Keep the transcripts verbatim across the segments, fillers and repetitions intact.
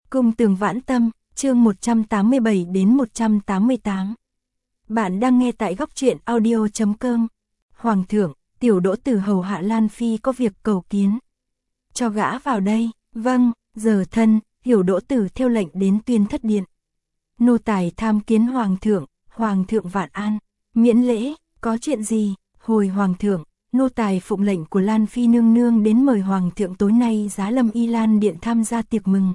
Cung Tường Vãn Tâm, chương một trăm tám mươi bảy đến một trăm tám mươi tám. Bạn đang nghe tại góc truyện audio chấm com. Hoàng thượng, tiểu đỗ tử hầu hạ Lan Phi có việc cầu kiến. Cho gã vào đây. Vâng, giờ thân, hiểu đỗ tử theo lệnh đến tuyên thất điện. Nô tài tham kiến hoàng thượng, hoàng thượng vạn an. Miễn lễ, có chuyện gì? Hồi hoàng thượng, nô tài phụng lệnh của Lan Phi nương nương đến mời hoàng thượng tối nay giá lâm Y Lan điện tham gia tiệc mừng.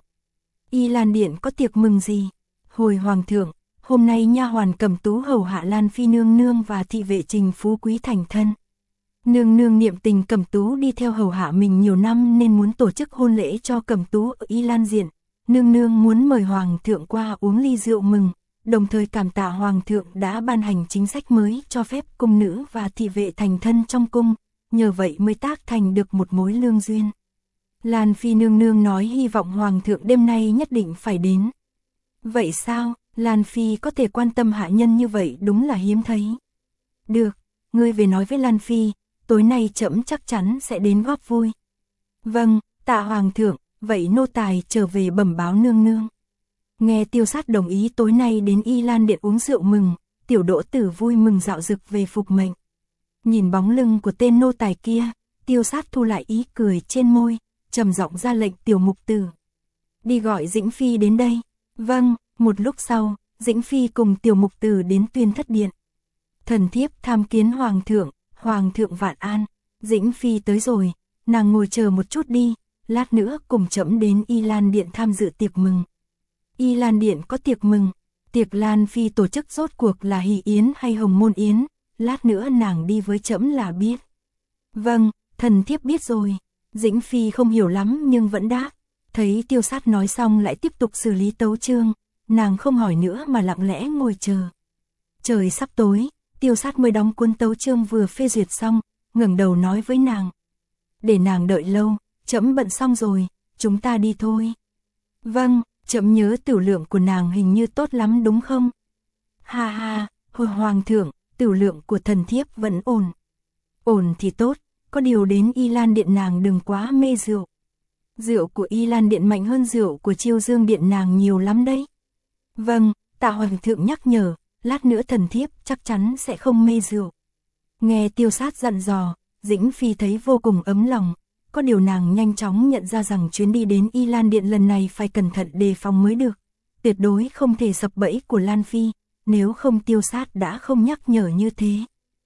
Y Lan điện có tiệc mừng gì? Hồi hoàng thượng, hôm nay nha hoàn Cẩm Tú hầu hạ Lan Phi nương nương và thị vệ Trình Phú Quý thành thân. Nương nương niệm tình Cẩm Tú đi theo hầu hạ mình nhiều năm nên muốn tổ chức hôn lễ cho Cẩm Tú ở Y Lan diện. Nương nương muốn mời hoàng thượng qua uống ly rượu mừng, đồng thời cảm tạ hoàng thượng đã ban hành chính sách mới cho phép cung nữ và thị vệ thành thân trong cung, nhờ vậy mới tác thành được một mối lương duyên. Lan Phi nương nương nói hy vọng hoàng thượng đêm nay nhất định phải đến. Vậy sao, Lan Phi có thể quan tâm hạ nhân như vậy đúng là hiếm thấy. Được, ngươi về nói với Lan Phi, tối nay trẫm chắc chắn sẽ đến góp vui. Vâng, tạ hoàng thượng, vậy nô tài trở về bẩm báo nương nương. Nghe Tiêu Sát đồng ý tối nay đến Y Lan điện uống rượu mừng, tiểu đỗ tử vui mừng dạo dực về phục mệnh. Nhìn bóng lưng của tên nô tài kia, Tiêu Sát thu lại ý cười trên môi, trầm giọng ra lệnh tiểu mục tử. Đi gọi Dĩnh Phi đến đây. Vâng, một lúc sau, Dĩnh Phi cùng tiểu mục tử đến tuyên thất điện. Thần thiếp tham kiến hoàng thượng, hoàng thượng vạn an. Dĩnh Phi tới rồi, nàng ngồi chờ một chút đi, lát nữa cùng trẫm đến Y Lan điện tham dự tiệc mừng. Y Lan điện có tiệc mừng, tiệc Lan Phi tổ chức rốt cuộc là hỷ yến hay hồng môn yến, lát nữa nàng đi với trẫm là biết. Vâng, thần thiếp biết rồi. Dĩnh Phi không hiểu lắm nhưng vẫn đáp. Thấy Tiêu Sát nói xong lại tiếp tục xử lý tấu chương, nàng không hỏi nữa mà lặng lẽ ngồi chờ. Trời sắp tối, Tiêu Sát mới đóng cuốn tấu chương vừa phê duyệt xong, ngẩng đầu nói với nàng. Để nàng đợi lâu, trẫm bận xong rồi, chúng ta đi thôi. Vâng, trẫm nhớ tửu lượng của nàng hình như tốt lắm đúng không? Ha ha, hồi hoàng thượng, tửu lượng của thần thiếp vẫn ổn. Ổn thì tốt, có điều đến Y Lan điện nàng đừng quá mê rượu. Rượu của Y Lan điện mạnh hơn rượu của Chiêu Dương điện nàng nhiều lắm đấy. Vâng, tạ hoàng thượng nhắc nhở, lát nữa thần thiếp chắc chắn sẽ không mê rượu. Nghe Tiêu Sát dặn dò, Dĩnh Phi thấy vô cùng ấm lòng, có điều nàng nhanh chóng nhận ra rằng chuyến đi đến Y Lan điện lần này phải cẩn thận đề phòng mới được. Tuyệt đối không thể sập bẫy của Lan Phi, nếu không Tiêu Sát đã không nhắc nhở như thế.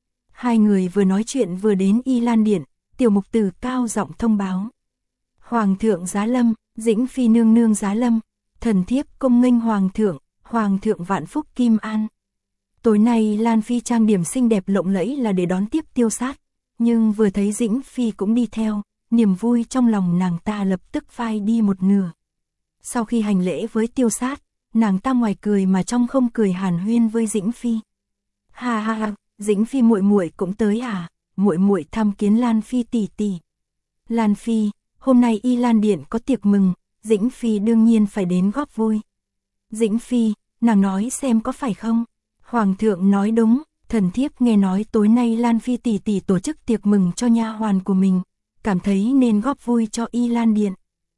Hai người vừa nói chuyện vừa đến Y Lan điện, tiểu mục tử cao giọng thông báo. Hoàng thượng giá lâm, Dĩnh Phi nương nương giá lâm, thần thiếp cung nghênh hoàng thượng, hoàng thượng vạn phúc kim an. Tối nay Lan Phi trang điểm xinh đẹp lộng lẫy là để đón tiếp Tiêu Sát, nhưng vừa thấy Dĩnh Phi cũng đi theo, niềm vui trong lòng nàng ta lập tức phai đi một nửa. Sau khi hành lễ với Tiêu Sát, nàng ta ngoài cười mà trong không cười hàn huyên với Dĩnh Phi. Ha ha ha, Dĩnh Phi muội muội cũng tới à? Muội muội thăm kiến Lan Phi tỷ tỷ. Lan Phi, hôm nay Y Lan điện có tiệc mừng, Dĩnh Phi đương nhiên phải đến góp vui. Dĩnh Phi, nàng nói xem có phải không? Hoàng thượng nói đúng, thần thiếp nghe nói tối nay Lan Phi tỷ tỷ tổ chức tiệc mừng cho nha hoàn của mình, cảm thấy nên góp vui cho Y Lan điện.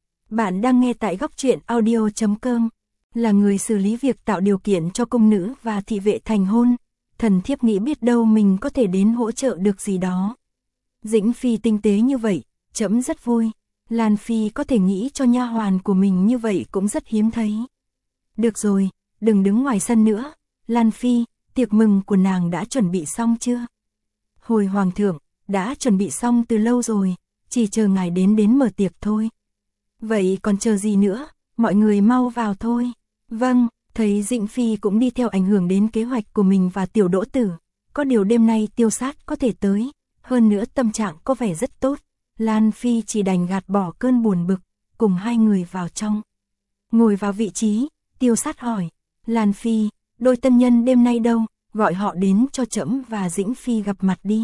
Bạn đang nghe tại góc truyện audio chấm com, là người xử lý việc tạo điều kiện cho cung nữ và thị vệ thành hôn. Thần thiếp nghĩ biết đâu mình có thể đến hỗ trợ được gì đó. Dĩnh Phi tinh tế như vậy, trẫm rất vui. Lan Phi có thể nghĩ cho nha hoàn của mình như vậy cũng rất hiếm thấy. Được rồi, đừng đứng ngoài sân nữa. Lan Phi, tiệc mừng của nàng đã chuẩn bị xong chưa? Hồi hoàng thượng, đã chuẩn bị xong từ lâu rồi, chỉ chờ ngài đến đến mở tiệc thôi. Vậy còn chờ gì nữa, mọi người mau vào thôi. Vâng. Thấy Dĩnh Phi cũng đi theo ảnh hưởng đến kế hoạch của mình và tiểu đỗ tử, có điều đêm nay Tiêu Sát có thể tới, hơn nữa tâm trạng có vẻ rất tốt, Lan Phi chỉ đành gạt bỏ cơn buồn bực, cùng hai người vào trong. Ngồi vào vị trí, Tiêu Sát hỏi, Lan Phi, đôi tân nhân đêm nay đâu, gọi họ đến cho trẫm và Dĩnh Phi gặp mặt đi.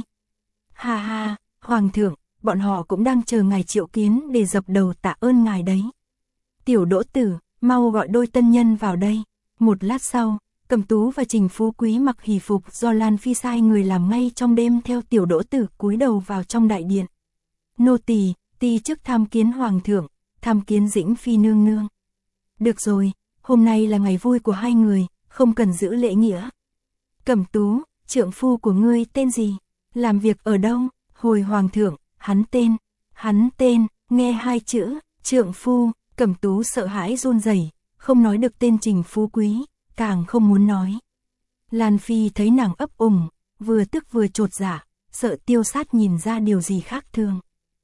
Ha ha, hoàng thượng, bọn họ cũng đang chờ ngài triệu kiến để dập đầu tạ ơn ngài đấy. Tiểu đỗ tử, mau gọi đôi tân nhân vào đây. Một lát sau, Cẩm Tú và Trình Phú Quý mặc hỷ phục do Lan Phi sai người làm ngay trong đêm theo tiểu đỗ tử cúi đầu vào trong đại điện. Nô tỳ, ti chức tham kiến hoàng thượng, tham kiến Dĩnh Phi nương nương. Được rồi, hôm nay là ngày vui của hai người, không cần giữ lễ nghĩa. Cẩm Tú, trượng phu của ngươi tên gì? Làm việc ở đâu? Hồi hoàng thượng, hắn tên, hắn tên, nghe hai chữ, trượng phu, Cẩm Tú sợ hãi run rẩy, không nói được tên Trình Phú Quý, càng không muốn nói. Lan Phi thấy nàng ấp ủng, vừa tức vừa chột dạ, sợ Tiêu Sát nhìn ra điều gì khác thường.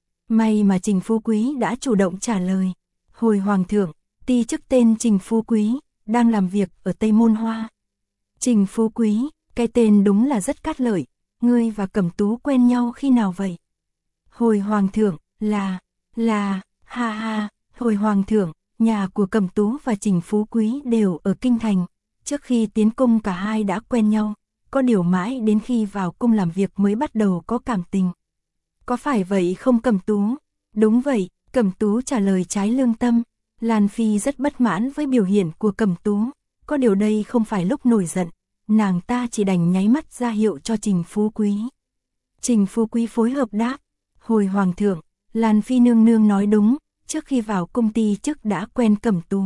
May mà Trình Phú Quý đã chủ động trả lời. Hồi hoàng thượng, ti chức tên Trình Phú Quý, đang làm việc ở Tây Môn Hoa. Trình Phú Quý, cái tên đúng là rất cát lợi, ngươi và Cẩm Tú quen nhau khi nào vậy? Hồi hoàng thượng, là, là, ha ha, hồi hoàng thượng, nhà của Cẩm Tú và Trình Phú Quý đều ở Kinh Thành, trước khi tiến cung cả hai đã quen nhau, có điều mãi đến khi vào cung làm việc mới bắt đầu có cảm tình. Có phải vậy không Cẩm Tú? Đúng vậy, Cẩm Tú trả lời trái lương tâm. Lan Phi rất bất mãn với biểu hiện của Cẩm Tú, có điều đây không phải lúc nổi giận, nàng ta chỉ đành nháy mắt ra hiệu cho Trình Phú Quý. Trình Phú Quý phối hợp đáp, hồi hoàng thượng, Lan Phi nương nương nói đúng, trước khi vào cung ti chức đã quen Cẩm Tú.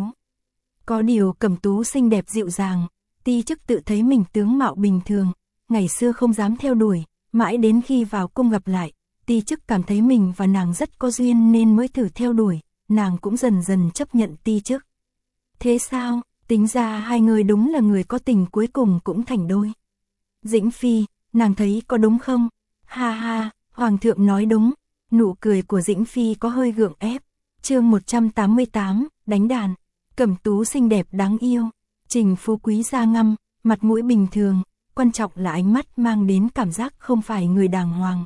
Có điều Cẩm Tú xinh đẹp dịu dàng, ti chức tự thấy mình tướng mạo bình thường, ngày xưa không dám theo đuổi, mãi đến khi vào cung gặp lại, ti chức cảm thấy mình và nàng rất có duyên nên mới thử theo đuổi, nàng cũng dần dần chấp nhận ti chức. Thế sao, tính ra hai người đúng là người có tình cuối cùng cũng thành đôi. Dĩnh Phi, nàng thấy có đúng không? Ha ha, hoàng thượng nói đúng, nụ cười của Dĩnh Phi có hơi gượng ép. Chương một trăm tám mươi tám, đánh đàn. Cẩm Tú xinh đẹp đáng yêu, Trình Phú Quý da ngăm, mặt mũi bình thường, quan trọng là ánh mắt mang đến cảm giác không phải người đàng hoàng.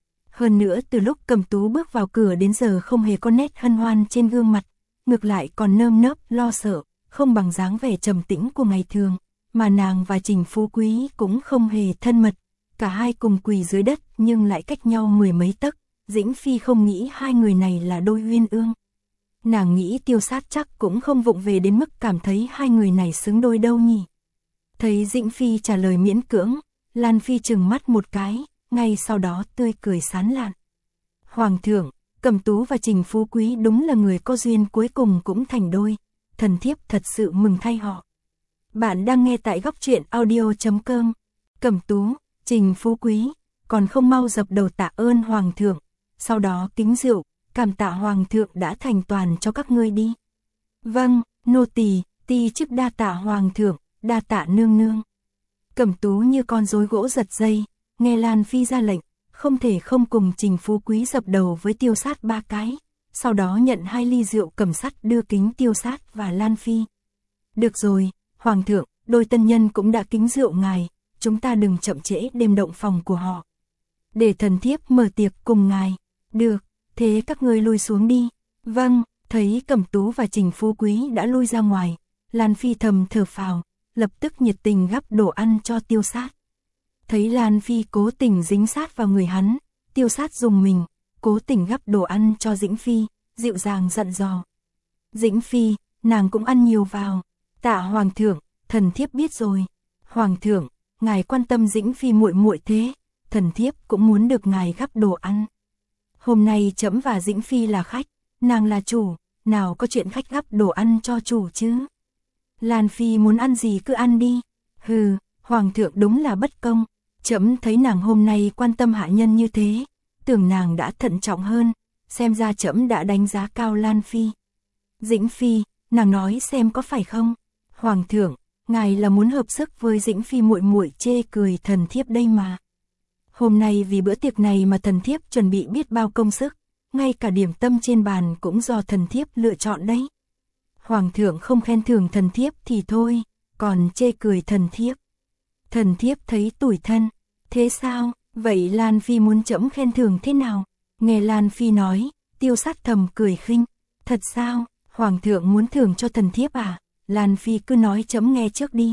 Hơn nữa từ lúc Cẩm Tú bước vào cửa đến giờ không hề có nét hân hoan trên gương mặt, ngược lại còn nơm nớp lo sợ, không bằng dáng vẻ trầm tĩnh của ngày thường, mà nàng và Trình Phú Quý cũng không hề thân mật, cả hai cùng quỳ dưới đất nhưng lại cách nhau mười mấy tấc. Dĩnh Phi không nghĩ hai người này là đôi uyên ương. Nàng nghĩ Tiêu Sát chắc cũng không vụng về đến mức cảm thấy hai người này xứng đôi đâu nhỉ. Thấy Dĩnh Phi trả lời miễn cưỡng, Lan Phi trừng mắt một cái, ngay sau đó tươi cười sán lạn. Hoàng thượng, Cẩm Tú và Trình Phú Quý đúng là người có duyên cuối cùng cũng thành đôi, thần thiếp thật sự mừng thay họ. Bạn đang nghe tại góc truyện audio chấm com. Cẩm Tú, Trình Phú Quý, còn không mau dập đầu tạ ơn Hoàng thượng, sau đó kính rượu, cảm tạ Hoàng thượng đã thành toàn cho các ngươi đi. Vâng, nô tỳ, ti chức đa tạ Hoàng thượng, đa tạ nương nương. Cẩm Tú như con rối gỗ giật dây, nghe Lan Phi ra lệnh, không thể không cùng Trình Phú Quý dập đầu với Tiêu Sát ba cái, sau đó nhận hai ly rượu cầm sắt đưa kính Tiêu Sát và Lan Phi. Được rồi, Hoàng thượng, đôi tân nhân cũng đã kính rượu ngài, chúng ta đừng chậm trễ đêm động phòng của họ. Để thần thiếp mở tiệc cùng ngài. Được, thế các ngươi lui xuống đi. Vâng, thấy Cẩm Tú và Trình Phú Quý đã lui ra ngoài, Lan Phi thầm thở phào, lập tức nhiệt tình gắp đồ ăn cho Tiêu Sát. Thấy Lan Phi cố tình dính sát vào người hắn, Tiêu Sát dùng mình, cố tình gắp đồ ăn cho Dĩnh Phi, dịu dàng dặn dò. Dĩnh Phi, nàng cũng ăn nhiều vào. Tạ Hoàng thượng, thần thiếp biết rồi. Hoàng thượng, ngài quan tâm Dĩnh Phi muội muội thế, thần thiếp cũng muốn được ngài gắp đồ ăn. Hôm nay trẫm và Dĩnh Phi là khách, nàng là chủ, nào có chuyện khách gắp đồ ăn cho chủ chứ. Lan Phi muốn ăn gì cứ ăn đi. Hừ, Hoàng thượng đúng là bất công, trẫm thấy nàng hôm nay quan tâm hạ nhân như thế, tưởng nàng đã thận trọng hơn, xem ra trẫm đã đánh giá cao Lan Phi. Dĩnh Phi, nàng nói xem có phải không? Hoàng thượng, ngài là muốn hợp sức với Dĩnh Phi muội muội chê cười thần thiếp đây mà. Hôm nay vì bữa tiệc này mà thần thiếp chuẩn bị biết bao công sức, ngay cả điểm tâm trên bàn cũng do thần thiếp lựa chọn đấy. Hoàng thượng không khen thưởng thần thiếp thì thôi, còn chê cười thần thiếp. Thần thiếp thấy tủi thân. Thế sao, vậy Lan Phi muốn trẫm khen thưởng thế nào? Nghe Lan Phi nói, Tiêu Sát thầm cười khinh. Thật sao, Hoàng thượng muốn thưởng cho thần thiếp à? Lan Phi cứ nói trẫm nghe trước đi.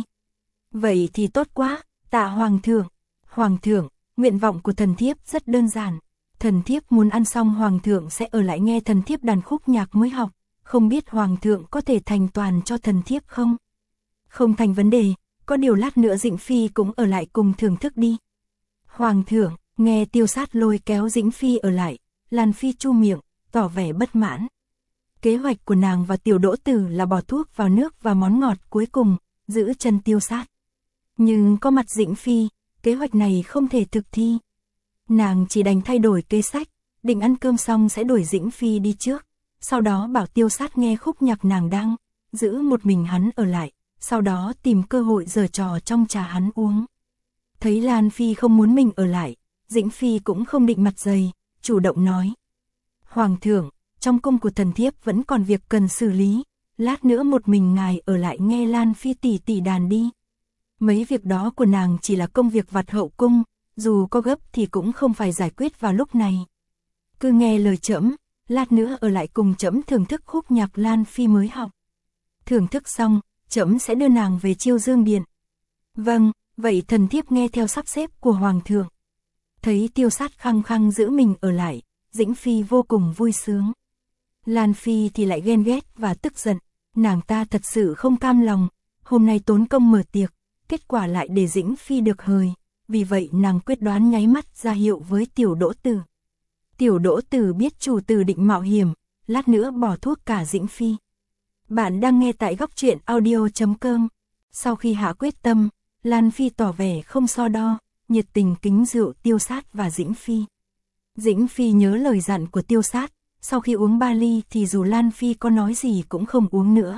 Vậy thì tốt quá, tạ Hoàng thượng. Hoàng thượng, nguyện vọng của thần thiếp rất đơn giản. Thần thiếp muốn ăn xong Hoàng thượng sẽ ở lại nghe thần thiếp đàn khúc nhạc mới học. Không biết Hoàng thượng có thể thành toàn cho thần thiếp không? Không thành vấn đề, có điều lát nữa Dĩnh Phi cũng ở lại cùng thưởng thức đi. Hoàng thượng, nghe Tiêu Sát lôi kéo Dĩnh Phi ở lại, Lan Phi chu miệng, tỏ vẻ bất mãn. Kế hoạch của nàng và Tiểu Đỗ Tử là bỏ thuốc vào nước và món ngọt cuối cùng, giữ chân Tiêu Sát. Nhưng có mặt Dĩnh Phi, kế hoạch này không thể thực thi. Nàng chỉ đành thay đổi kế sách, định ăn cơm xong sẽ đuổi Dĩnh Phi đi trước, sau đó bảo Tiêu Sát nghe khúc nhạc nàng đang, giữ một mình hắn ở lại, sau đó tìm cơ hội giở trò trong trà hắn uống. Thấy Lan Phi không muốn mình ở lại, Dĩnh Phi cũng không định mặt dày, chủ động nói. Hoàng thượng, trong cung của thần thiếp vẫn còn việc cần xử lý, lát nữa một mình ngài ở lại nghe Lan Phi tỷ tỷ đàn đi. Mấy việc đó của nàng chỉ là công việc vặt hậu cung, dù có gấp thì cũng không phải giải quyết vào lúc này. Cứ nghe lời trẫm, lát nữa ở lại cùng trẫm thưởng thức khúc nhạc Lan Phi mới học. Thưởng thức xong, trẫm sẽ đưa nàng về Chiêu Dương Điện. Vâng, vậy thần thiếp nghe theo sắp xếp của Hoàng thượng. Thấy Tiêu Sát khăng khăng giữ mình ở lại, Dĩnh Phi vô cùng vui sướng. Lan Phi thì lại ghen ghét và tức giận, nàng ta thật sự không cam lòng, hôm nay tốn công mở tiệc, kết quả lại để Dĩnh Phi được hời, vì vậy nàng quyết đoán nháy mắt ra hiệu với Tiểu Đỗ Tử. Tiểu Đỗ Tử biết chủ tử định mạo hiểm, lát nữa bỏ thuốc cả Dĩnh Phi. Bạn đang nghe tại góc truyện audio chấm com. Sau khi hạ quyết tâm, Lan Phi tỏ vẻ không so đo, nhiệt tình kính rượu Tiêu Sát và Dĩnh Phi. Dĩnh Phi nhớ lời dặn của Tiêu Sát, sau khi uống ba ly thì dù Lan Phi có nói gì cũng không uống nữa.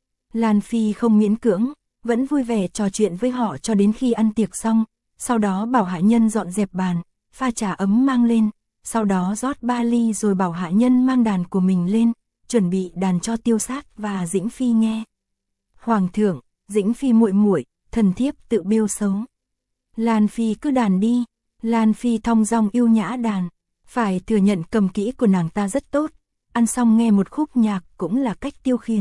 Lan Phi không miễn cưỡng, vẫn vui vẻ trò chuyện với họ cho đến khi ăn tiệc xong, sau đó bảo hạ nhân dọn dẹp bàn, pha trà ấm mang lên, sau đó rót ba ly rồi bảo hạ nhân mang đàn của mình lên, chuẩn bị đàn cho Tiêu Sát và Dĩnh Phi nghe. Hoàng thượng, Dĩnh Phi muội muội, thần thiếp tự bêu xấu. Lan Phi cứ đàn đi. Lan Phi thong dong yêu nhã đàn, phải thừa nhận cầm kỹ của nàng ta rất tốt, ăn xong nghe một khúc nhạc cũng là cách tiêu khiển.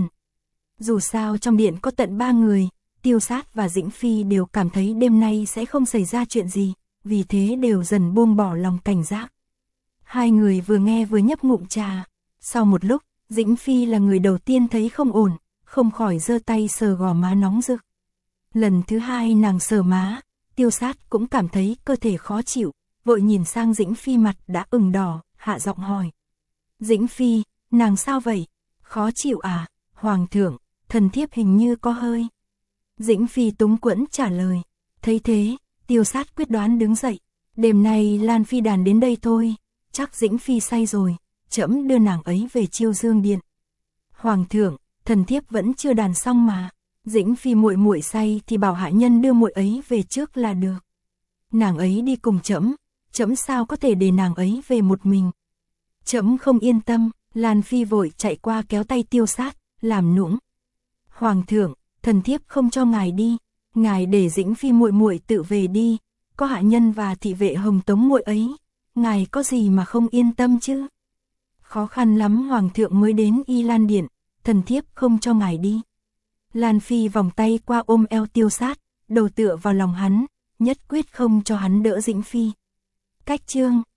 Dù sao trong điện có tận ba người, Tiêu Sát và Dĩnh Phi đều cảm thấy đêm nay sẽ không xảy ra chuyện gì, vì thế đều dần buông bỏ lòng cảnh giác. Hai người vừa nghe vừa nhấp ngụm trà, sau một lúc, Dĩnh Phi là người đầu tiên thấy không ổn, không khỏi giơ tay sờ gò má nóng rực. Lần thứ hai nàng sờ má, Tiêu Sát cũng cảm thấy cơ thể khó chịu, vội nhìn sang Dĩnh Phi mặt đã ửng đỏ, hạ giọng hỏi. Dĩnh Phi, nàng sao vậy? Khó chịu à? Hoàng thượng, thần thiếp hình như có hơi. Dĩnh Phi túng quẫn trả lời. Thấy thế, Tiêu Sát quyết đoán đứng dậy. Đêm nay Lan Phi đàn đến đây thôi, chắc Dĩnh Phi say rồi, trẫm đưa nàng ấy về Chiêu Dương Điện. Hoàng thượng, thần thiếp vẫn chưa đàn xong mà. Dĩnh Phi muội muội say thì bảo hạ nhân đưa muội ấy về trước là được. Nàng ấy đi cùng trẫm, trẫm sao có thể để nàng ấy về một mình. Trẫm không yên tâm. Lan Phi vội chạy qua kéo tay Tiêu Sát, làm nũng. Hoàng thượng, thần thiếp không cho ngài đi, ngài để Dĩnh Phi muội muội tự về đi, có hạ nhân và thị vệ hồng tống muội ấy, ngài có gì mà không yên tâm chứ? Khó khăn lắm hoàng thượng mới đến Y Lan Điện, thần thiếp không cho ngài đi. Lan Phi vòng tay qua ôm eo Tiêu Sát, đầu tựa vào lòng hắn, nhất quyết không cho hắn đỡ Dĩnh Phi. Cách chương